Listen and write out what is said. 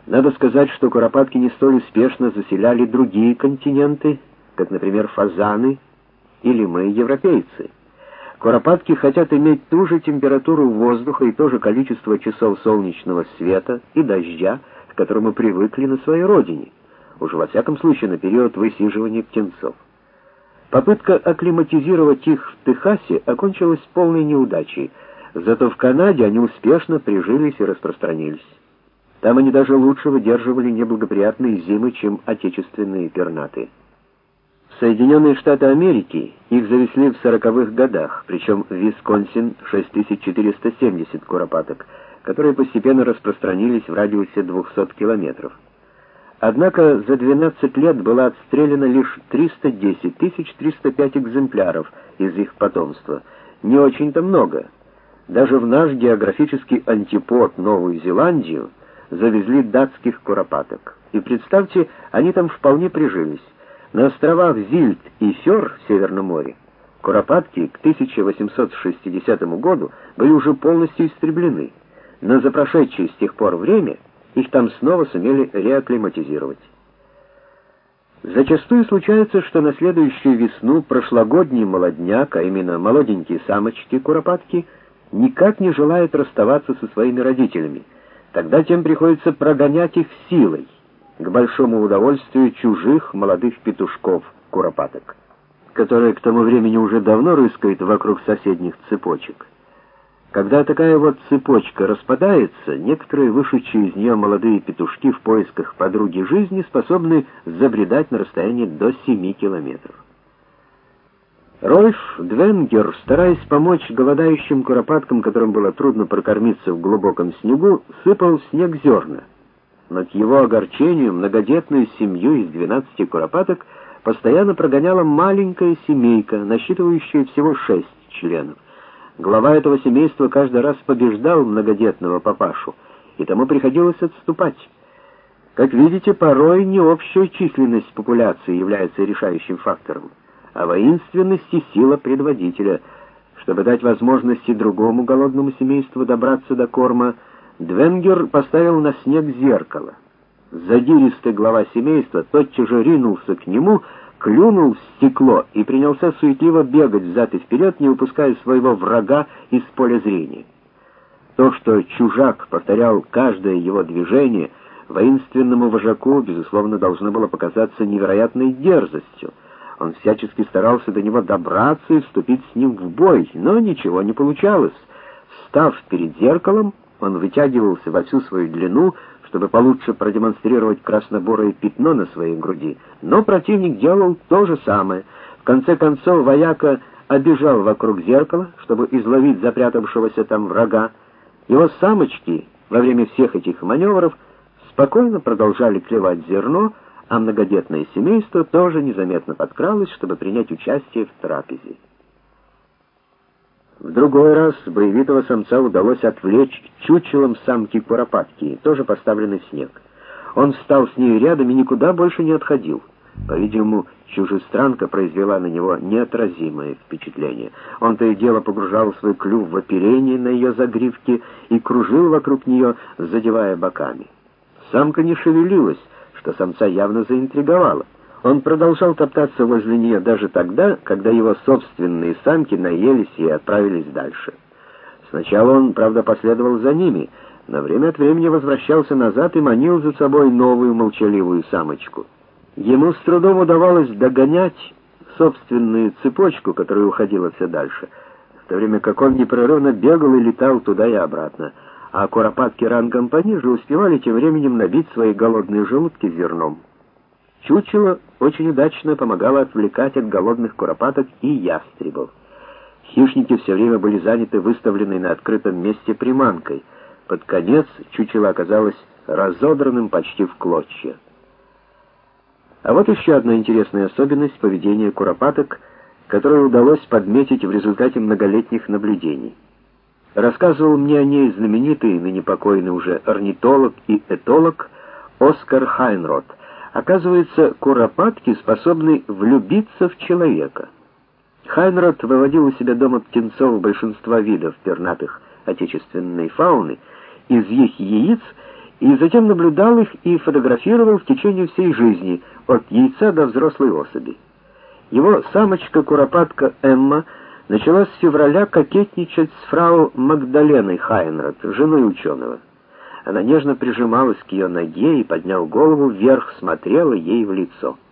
Надо сказать, что куропатки не столь успешно заселяли другие континенты, как, например, фазаны или мы, европейцы. Куропатки хотят иметь ту же температуру воздуха и то же количество часов солнечного света и дождя, к которому привыкли на своей родине, уж во всяком случае на период высиживания птенцов. Попытка акклиматизировать их в Техасе окончилась полной неудачей, зато в Канаде они успешно прижились и распространились. Там они даже лучше выдерживали неблагоприятные зимы, чем отечественные пернатые. В Соединенные Штаты Америки их завезли в 40-х годах, причем в Висконсин 6470 куропаток, которые постепенно распространились в радиусе 200 километров. Однако за 12 лет было отстреляно лишь 310 305 экземпляров из их потомства. Не очень-то много. Даже в наш географический антипод Новую Зеландию завезли датских куропаток. И представьте, они там вполне прижились. На островах Зильд и Фёр в Северном море куропатки к 1860 году были уже полностью истреблены, но за прошедшее с тех пор время их там снова сумели реакклиматизировать. Зачастую случается, что на следующую весну прошлогодний молодняк, а именно молоденькие самочки-куропатки, никак не желают расставаться со своими родителями. Тогда тем приходится прогонять их силой, к большому удовольствию чужих молодых петушков-куропаток, которые к тому времени уже давно рыскают вокруг соседних цепочек. Когда такая вот цепочка распадается, некоторые вышедшие из нее молодые петушки в поисках подруги жизни способны забредать на расстояние до 7 километров. Рольф Двенгер, стараясь помочь голодающим куропаткам, которым было трудно прокормиться в глубоком снегу, сыпал в снег зерна. Но к его огорчению многодетную семью из 12 куропаток постоянно прогоняла маленькая семейка, насчитывающая всего 6 членов. Глава этого семейства каждый раз побеждал многодетного папашу, и тому приходилось отступать. Как видите, порой не общая численность популяции является решающим фактором, а воинственность и сила предводителя. Чтобы дать возможности другому голодному семейству добраться до корма, Двенгер поставил на снег зеркало. Задиристый глава семейства тотчас же ринулся к нему, клюнул в стекло и принялся суетливо бегать взад и вперед, не упуская своего врага из поля зрения. То, что чужак повторял каждое его движение, воинственному вожаку, безусловно, должно было показаться невероятной дерзостью. Он всячески старался до него добраться и вступить с ним в бой, но ничего не получалось. Встав перед зеркалом, он вытягивался во всю свою длину, чтобы получше продемонстрировать краснобурое пятно на своей груди, но противник делал то же самое. В конце концов вояка обежал вокруг зеркала, чтобы изловить запрятавшегося там врага. Его самочки во время всех этих маневров спокойно продолжали клевать зерно, а многодетное семейство тоже незаметно подкралось, чтобы принять участие в трапезе. В другой раз боевитого самца удалось отвлечь чучелом самки куропатки, тоже поставленной в снег. Он встал с ней рядом и никуда больше не отходил. По-видимому, чужестранка произвела на него неотразимое впечатление. Он то и дело погружал свой клюв в оперение на ее загривке и кружил вокруг нее, задевая боками. Самка не шевелилась, что самца явно заинтриговало. Он продолжал топтаться возле нее даже тогда, когда его собственные самки наелись и отправились дальше. Сначала он, правда, последовал за ними, но время от времени возвращался назад и манил за собой новую молчаливую самочку. Ему с трудом удавалось догонять собственную цепочку, которая уходила все дальше, в то время как он непрерывно бегал и летал туда и обратно, а куропатки рангом пониже успевали тем временем набить свои голодные желудки зерном. Чучело очень удачно помогало отвлекать от голодных куропаток и ястребов. Хищники все время были заняты выставленной на открытом месте приманкой. Под конец чучело оказалось разодранным почти в клочья. А вот еще одна интересная особенность поведения куропаток, которую удалось подметить в результате многолетних наблюдений. Рассказывал мне о ней знаменитый, ныне покойный уже орнитолог и этолог Оскар Хайнрод. Оказывается, куропатки способны влюбиться в человека. Хайнрод выводил у себя дома птенцов большинства видов пернатых отечественной фауны из их яиц и затем наблюдал их и фотографировал в течение всей жизни, от яйца до взрослой особи. Его самочка-куропатка Эмма начала с февраля кокетничать с фрау Магдаленой Хайнрад, женой ученого. Она нежно прижималась к ее ноге и, подняв голову вверх, смотрела ей в лицо.